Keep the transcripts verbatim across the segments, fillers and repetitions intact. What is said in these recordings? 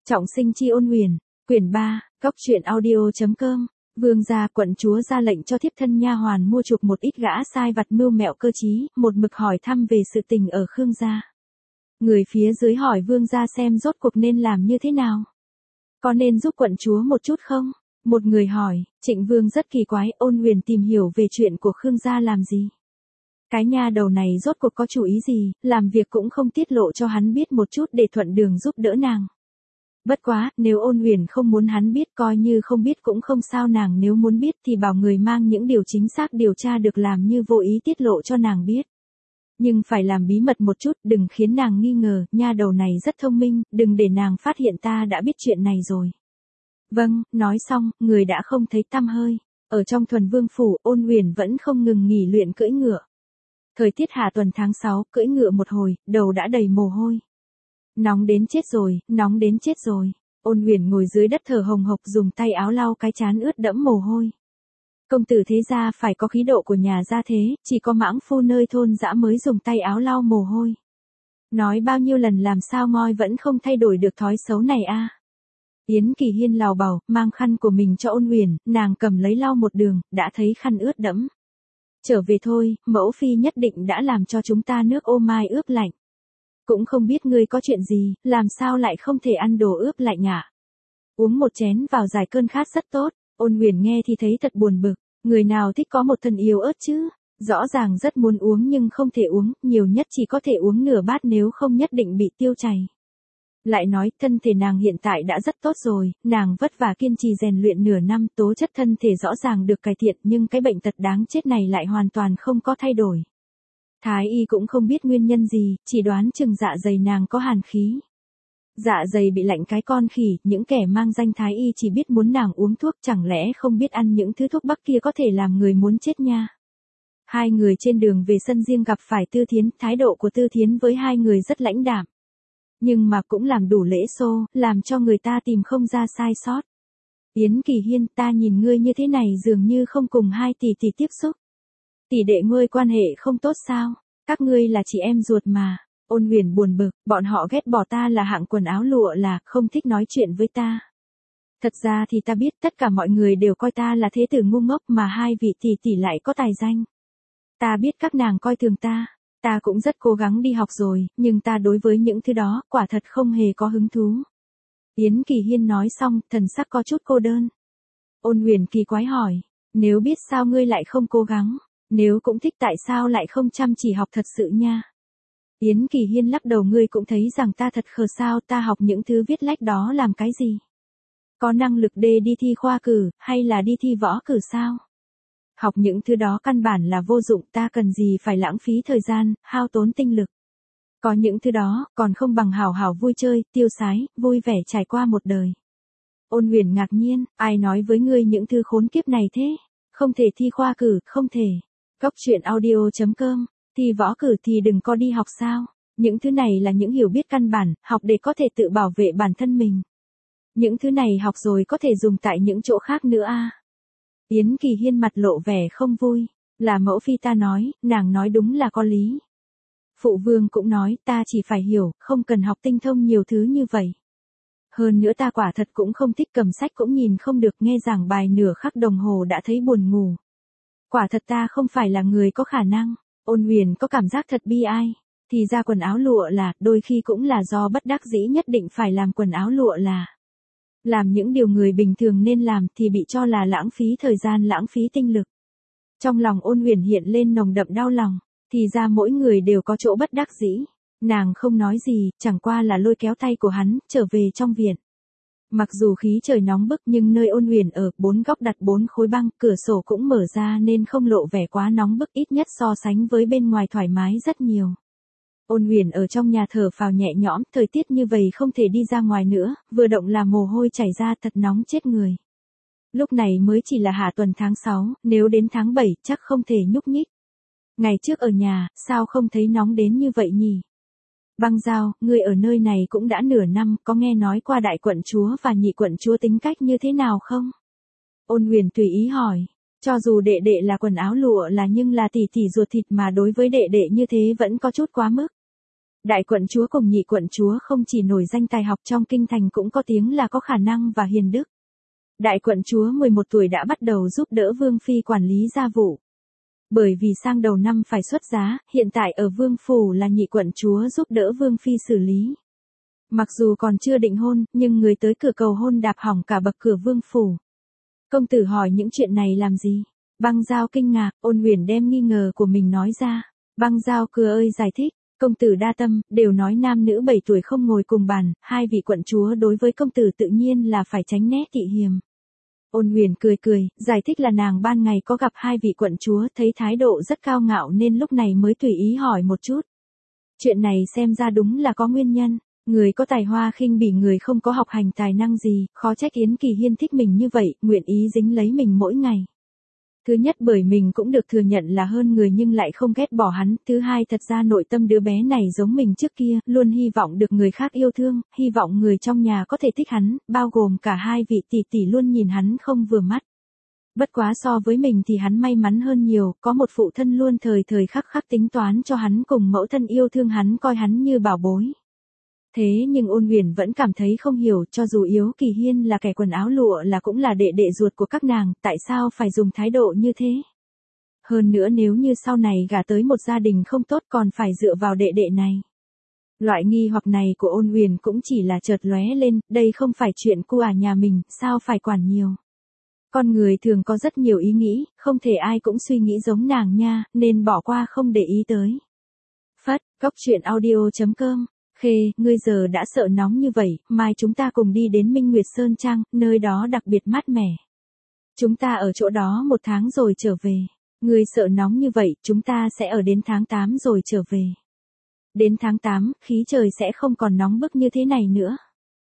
Trọng sinh chi ôn huyền, quyển ba, góc truyện audio.com. Vương gia quận chúa ra lệnh cho thiếp thân nha hoàn mua chuộc một ít gã sai vặt mưu mẹo cơ trí, một mực hỏi thăm về sự tình ở Khương gia. Người phía dưới hỏi vương gia xem rốt cuộc nên làm như thế nào. Có nên giúp quận chúa một chút không? Một người hỏi, Trịnh Vương rất kỳ quái, ôn huyền tìm hiểu về chuyện của Khương gia làm gì? Cái nha đầu này rốt cuộc có chủ ý gì, làm việc cũng không tiết lộ cho hắn biết một chút để thuận đường giúp đỡ nàng. Bất quá, nếu ôn huyền không muốn hắn biết coi như không biết cũng không sao, nàng nếu muốn biết thì bảo người mang những điều chính xác điều tra được làm như vô ý tiết lộ cho nàng biết. Nhưng phải làm bí mật một chút, đừng khiến nàng nghi ngờ, nha đầu này rất thông minh, đừng để nàng phát hiện ta đã biết chuyện này rồi. Vâng, nói xong, người đã không thấy tăm hơi. Ở trong Thuần Vương phủ, ôn huyền vẫn không ngừng nghỉ luyện cưỡi ngựa. Thời tiết hạ tuần tháng sáu, cưỡi ngựa một hồi, đầu đã đầy mồ hôi. Nóng đến chết rồi, nóng đến chết rồi. Ôn huyền ngồi dưới đất thở hồng hộc dùng tay áo lau cái trán ướt đẫm mồ hôi. Công tử thế gia phải có khí độ của nhà gia thế, chỉ có mãng phu nơi thôn dã mới dùng tay áo lau mồ hôi. Nói bao nhiêu lần làm sao ngoi vẫn không thay đổi được thói xấu này a. À. Yến Kỳ Hiên lào bảo, mang khăn của mình cho ôn huyền, nàng cầm lấy lau một đường, đã thấy khăn ướt đẫm. Trở về thôi, mẫu phi nhất định đã làm cho chúng ta nước ô mai ướp lạnh. Cũng không biết ngươi có chuyện gì, làm sao lại không thể ăn đồ ướp lạnh ạ? À? Uống một chén vào giải cơn khát rất tốt. Ôn huyền nghe thì thấy thật buồn bực, người nào thích có một thân yếu ớt chứ? Rõ ràng rất muốn uống nhưng không thể uống, nhiều nhất chỉ có thể uống nửa bát nếu không nhất định bị tiêu chảy. Lại nói, thân thể nàng hiện tại đã rất tốt rồi, nàng vất vả kiên trì rèn luyện nửa năm, tố chất thân thể rõ ràng được cải thiện, nhưng cái bệnh tật đáng chết này lại hoàn toàn không có thay đổi. Thái y cũng không biết nguyên nhân gì, chỉ đoán chừng dạ dày nàng có hàn khí. Dạ dày bị lạnh cái con khỉ, những kẻ mang danh thái y chỉ biết muốn nàng uống thuốc, chẳng lẽ không biết ăn những thứ thuốc bắc kia có thể làm người muốn chết nha. Hai người trên đường về sân riêng gặp phải Tư Thiến, thái độ của Tư Thiến với hai người rất lãnh đạm. Nhưng mà cũng làm đủ lễ xô, làm cho người ta tìm không ra sai sót. Yến Kỳ Hiên, ta nhìn ngươi như thế này dường như không cùng hai tỷ tỷ tiếp xúc. Tỷ đệ ngươi quan hệ không tốt sao? Các ngươi là chị em ruột mà. Ôn huyền buồn bực, bọn họ ghét bỏ ta là hạng quần áo lụa là, không thích nói chuyện với ta. Thật ra thì ta biết tất cả mọi người đều coi ta là thế tử ngu ngốc mà hai vị tỷ tỷ lại có tài danh. Ta biết các nàng coi thường ta. Ta cũng rất cố gắng đi học rồi, nhưng ta đối với những thứ đó, quả thật không hề có hứng thú. Yến Kỳ Hiên nói xong, thần sắc có chút cô đơn. Ôn huyền kỳ quái hỏi, nếu biết sao ngươi lại không cố gắng, nếu cũng thích tại sao lại không chăm chỉ học thật sự nha. Yến Kỳ Hiên lắc đầu, ngươi cũng thấy rằng ta thật khờ sao, ta học những thứ viết lách đó làm cái gì? Có năng lực để đi thi khoa cử, hay là đi thi võ cử sao? Học những thứ đó căn bản là vô dụng, ta cần gì phải lãng phí thời gian, hao tốn tinh lực. Có những thứ đó, còn không bằng hào hào vui chơi, tiêu sái, vui vẻ trải qua một đời. Ôn huyền ngạc nhiên, ai nói với ngươi những thứ khốn kiếp này thế? Không thể thi khoa cử, không thể. Góc truyện audio.com, thi võ cử thì đừng có đi học sao? Những thứ này là những hiểu biết căn bản, học để có thể tự bảo vệ bản thân mình. Những thứ này học rồi có thể dùng tại những chỗ khác nữa a. À. Yến Kỳ Hiên mặt lộ vẻ không vui, là mẫu phi ta nói, nàng nói đúng là có lý. Phụ vương cũng nói, ta chỉ phải hiểu, không cần học tinh thông nhiều thứ như vậy. Hơn nữa ta quả thật cũng không thích cầm sách cũng nhìn không được, nghe giảng bài nửa khắc đồng hồ đã thấy buồn ngủ. Quả thật ta không phải là người có khả năng. Ôn huyền có cảm giác thật bi ai. Thì ra quần áo lụa là, đôi khi cũng là do bất đắc dĩ nhất định phải làm quần áo lụa là. Làm những điều người bình thường nên làm thì bị cho là lãng phí thời gian, lãng phí tinh lực. Trong lòng ôn huyền hiện lên nồng đậm đau lòng. Thì ra mỗi người đều có chỗ bất đắc dĩ. Nàng không nói gì, chẳng qua là lôi kéo tay của hắn, trở về trong viện. Mặc dù khí trời nóng bức nhưng nơi ôn huyền ở, bốn góc đặt bốn khối băng, cửa sổ cũng mở ra nên không lộ vẻ quá nóng bức, ít nhất so sánh với bên ngoài thoải mái rất nhiều. Ôn huyền ở trong nhà thở phào nhẹ nhõm, thời tiết như vậy không thể đi ra ngoài nữa, vừa động là mồ hôi chảy ra thật nóng chết người. Lúc này mới chỉ là hạ tuần tháng sáu, nếu đến tháng bảy chắc không thể nhúc nhích. Ngày trước ở nhà, sao không thấy nóng đến như vậy nhỉ? Băng Giao, ngươi ở nơi này cũng đã nửa năm, có nghe nói qua đại quận chúa và nhị quận chúa tính cách như thế nào không? Ôn huyền tùy ý hỏi, cho dù đệ đệ là quần áo lụa là nhưng là tỷ tỷ ruột thịt mà đối với đệ đệ như thế vẫn có chút quá mức. Đại quận chúa cùng nhị quận chúa không chỉ nổi danh tài học trong kinh thành cũng có tiếng là có khả năng và hiền đức. Đại quận chúa mười một tuổi đã bắt đầu giúp đỡ Vương Phi quản lý gia vụ. Bởi vì sang đầu năm phải xuất giá, hiện tại ở Vương Phủ là nhị quận chúa giúp đỡ Vương Phi xử lý. Mặc dù còn chưa định hôn, nhưng người tới cửa cầu hôn đạp hỏng cả bậc cửa Vương Phủ. Công tử hỏi những chuyện này làm gì? Băng Giao kinh ngạc, Ôn Uyển đem nghi ngờ của mình nói ra. Băng Giao cười ơi giải thích, công tử đa tâm, đều nói nam nữ bảy tuổi không ngồi cùng bàn, hai vị quận chúa đối với công tử tự nhiên là phải tránh né tị hiềm. Ôn Uyển cười cười, giải thích là nàng ban ngày có gặp hai vị quận chúa thấy thái độ rất cao ngạo nên lúc này mới tùy ý hỏi một chút. Chuyện này xem ra đúng là có nguyên nhân. Người có tài hoa khinh bỉ người không có học hành tài năng gì, khó trách Yến Kỳ Hiên thích mình như vậy, nguyện ý dính lấy mình mỗi ngày. Thứ nhất bởi mình cũng được thừa nhận là hơn người nhưng lại không ghét bỏ hắn. Thứ hai thật ra nội tâm đứa bé này giống mình trước kia, luôn hy vọng được người khác yêu thương, hy vọng người trong nhà có thể thích hắn, bao gồm cả hai vị tỷ tỷ luôn nhìn hắn không vừa mắt. Bất quá so với mình thì hắn may mắn hơn nhiều, có một phụ thân luôn thời thời khắc khắc tính toán cho hắn cùng mẫu thân yêu thương hắn coi hắn như bảo bối. Thế nhưng Ôn Uyển vẫn cảm thấy không hiểu, cho dù Yếu Kỳ Hiên là kẻ quần áo lụa là cũng là đệ đệ ruột của các nàng, tại sao phải dùng thái độ như thế? Hơn nữa nếu như sau này gả tới một gia đình không tốt còn phải dựa vào đệ đệ này. Loại nghi hoặc này của Ôn Uyển cũng chỉ là chợt lóe lên, đây không phải chuyện cu à nhà mình, sao phải quản nhiều. Con người thường có rất nhiều ý nghĩ, không thể ai cũng suy nghĩ giống nàng nha, nên bỏ qua không để ý tới. Phất, góc truyện audio chấm com. Khê, ngươi giờ đã sợ nóng như vậy, mai chúng ta cùng đi đến Minh Nguyệt Sơn Trang, nơi đó đặc biệt mát mẻ. Chúng ta ở chỗ đó một tháng rồi trở về. Ngươi sợ nóng như vậy, chúng ta sẽ ở đến tháng tám rồi trở về. Đến tháng tám, khí trời sẽ không còn nóng bức như thế này nữa.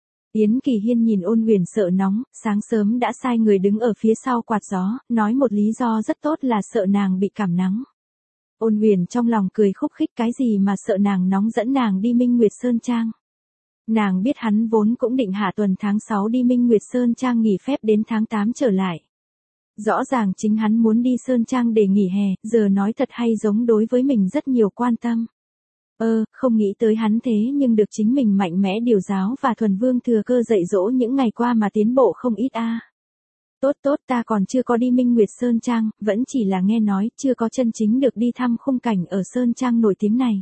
Yến Kỳ Hiên nhìn Ôn Uyển sợ nóng, sáng sớm đã sai người đứng ở phía sau quạt gió, nói một lý do rất tốt là sợ nàng bị cảm nắng. Ôn Uyển trong lòng cười khúc khích cái gì mà sợ nàng nóng dẫn nàng đi Minh Nguyệt Sơn Trang. Nàng biết hắn vốn cũng định hạ tuần tháng sáu đi Minh Nguyệt Sơn Trang nghỉ phép đến tháng tám trở lại. Rõ ràng chính hắn muốn đi Sơn Trang để nghỉ hè, giờ nói thật hay giống đối với mình rất nhiều quan tâm. Ơ, không nghĩ tới hắn thế nhưng được chính mình mạnh mẽ điều giáo và thuần vương thừa cơ dạy dỗ những ngày qua mà tiến bộ không ít a. À. Tốt tốt ta còn chưa có đi Minh Nguyệt Sơn Trang, vẫn chỉ là nghe nói, chưa có chân chính được đi thăm khung cảnh ở Sơn Trang nổi tiếng này.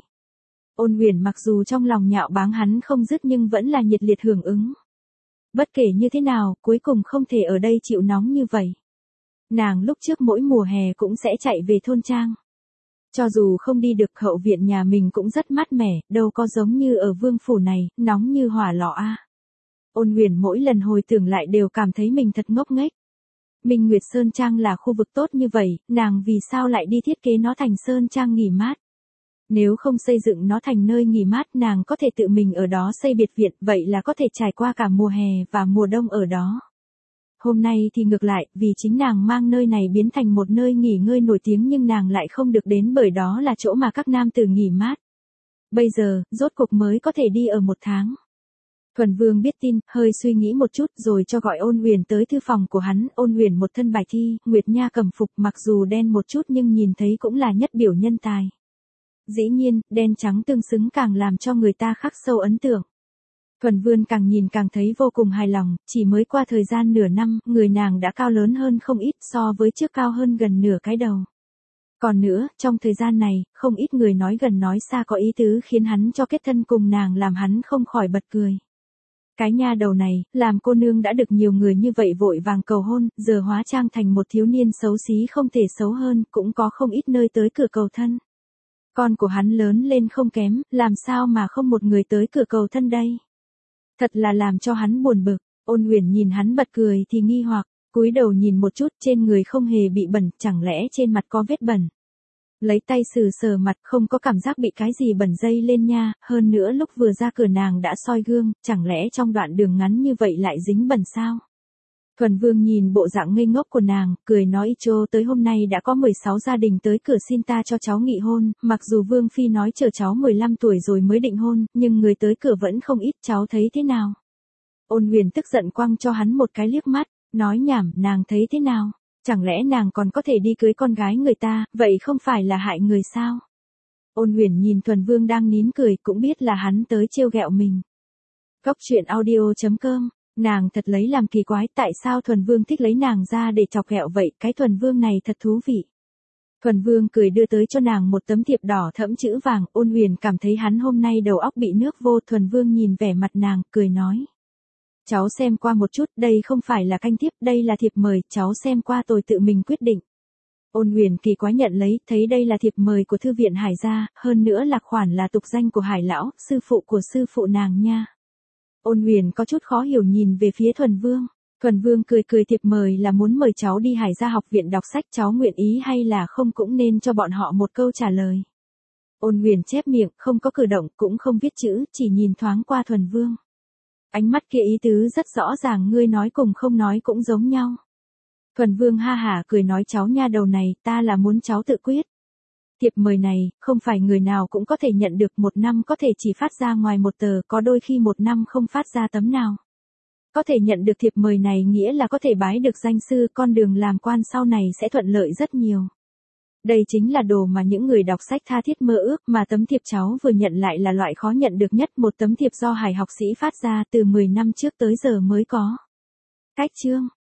Ôn Uyển mặc dù trong lòng nhạo báng hắn không dứt nhưng vẫn là nhiệt liệt hưởng ứng. Bất kể như thế nào, cuối cùng không thể ở đây chịu nóng như vậy. Nàng lúc trước mỗi mùa hè cũng sẽ chạy về thôn trang. Cho dù không đi được hậu viện nhà mình cũng rất mát mẻ, đâu có giống như ở Vương Phủ này, nóng như hỏa lò a. À. Ôn Uyển mỗi lần hồi tưởng lại đều cảm thấy mình thật ngốc nghếch. Minh Nguyệt Sơn Trang là khu vực tốt như vậy, nàng vì sao lại đi thiết kế nó thành Sơn Trang nghỉ mát? Nếu không xây dựng nó thành nơi nghỉ mát nàng có thể tự mình ở đó xây biệt viện, vậy là có thể trải qua cả mùa hè và mùa đông ở đó. Hôm nay thì ngược lại, vì chính nàng mang nơi này biến thành một nơi nghỉ ngơi nổi tiếng nhưng nàng lại không được đến bởi đó là chỗ mà các nam tử nghỉ mát. Bây giờ, rốt cuộc mới có thể đi ở một tháng. Thuần Vương biết tin, hơi suy nghĩ một chút rồi cho gọi Ôn Uyển tới thư phòng của hắn. Ôn Uyển một thân bài thi, Nguyệt Nha cẩm phục mặc dù đen một chút nhưng nhìn thấy cũng là nhất biểu nhân tài. Dĩ nhiên, đen trắng tương xứng càng làm cho người ta khắc sâu ấn tượng. Thuần Vương càng nhìn càng thấy vô cùng hài lòng, chỉ mới qua thời gian nửa năm, người nàng đã cao lớn hơn không ít so với trước cao hơn gần nửa cái đầu. Còn nữa, trong thời gian này, không ít người nói gần nói xa có ý tứ khiến hắn cho kết thân cùng nàng làm hắn không khỏi bật cười. Cái nha đầu này, làm cô nương đã được nhiều người như vậy vội vàng cầu hôn, giờ hóa trang thành một thiếu niên xấu xí không thể xấu hơn, cũng có không ít nơi tới cửa cầu thân. Con của hắn lớn lên không kém, làm sao mà không một người tới cửa cầu thân đây? Thật là làm cho hắn buồn bực. Ôn Uyển nhìn hắn bật cười thì nghi hoặc, cúi đầu nhìn một chút trên người không hề bị bẩn, chẳng lẽ trên mặt có vết bẩn. Lấy tay sờ sờ mặt không có cảm giác bị cái gì bẩn dây lên nha, hơn nữa lúc vừa ra cửa nàng đã soi gương, chẳng lẽ trong đoạn đường ngắn như vậy lại dính bẩn sao? Thuần Vương nhìn bộ dạng ngây ngốc của nàng, cười nói Icho tới hôm nay đã có mười sáu gia đình tới cửa xin ta cho cháu nghị hôn, mặc dù Vương Phi nói chờ cháu mười lăm tuổi rồi mới định hôn, nhưng người tới cửa vẫn không ít, cháu thấy thế nào? Ôn Uyển tức giận quăng cho hắn một cái liếc mắt, nói nhảm, nàng thấy thế nào? Chẳng lẽ nàng còn có thể đi cưới con gái người ta, vậy không phải là hại người sao? Ôn Huyền nhìn Thuần Vương đang nín cười cũng biết là hắn tới trêu ghẹo mình. Cốc truyện audio chấm com, nàng thật lấy làm kỳ quái tại sao Thuần Vương thích lấy nàng ra để chọc ghẹo vậy, cái Thuần Vương này thật thú vị. Thuần Vương cười đưa tới cho nàng một tấm thiệp đỏ thẫm chữ vàng, Ôn Huyền cảm thấy hắn hôm nay đầu óc bị nước vô. Thuần Vương nhìn vẻ mặt nàng, cười nói. Cháu xem qua một chút, đây không phải là canh thiếp, đây là thiệp mời, cháu xem qua tôi tự mình quyết định. Ôn Huyền kỳ quái nhận lấy, thấy đây là thiệp mời của thư viện Hải gia, hơn nữa là khoản là tục danh của Hải lão, sư phụ của sư phụ nàng nha. Ôn Huyền có chút khó hiểu nhìn về phía Thuần Vương. Thuần Vương cười cười, thiệp mời là muốn mời cháu đi Hải gia học viện đọc sách, cháu nguyện ý hay là không cũng nên cho bọn họ một câu trả lời. Ôn Huyền chép miệng, không có cử động, cũng không viết chữ, chỉ nhìn thoáng qua Thuần Vương. Ánh mắt kia ý tứ rất rõ ràng, ngươi nói cùng không nói cũng giống nhau. Thuần Vương ha hả cười nói, cháu nha đầu này, ta là muốn cháu tự quyết. Thiệp mời này, không phải người nào cũng có thể nhận được, một năm có thể chỉ phát ra ngoài một tờ, có đôi khi một năm không phát ra tấm nào. Có thể nhận được thiệp mời này nghĩa là có thể bái được danh sư, con đường làm quan sau này sẽ thuận lợi rất nhiều. Đây chính là đồ mà những người đọc sách tha thiết mơ ước, mà tấm thiệp cháu vừa nhận lại là loại khó nhận được nhất, một tấm thiệp do Hải học sĩ phát ra từ mười năm trước tới giờ mới có. Cách chương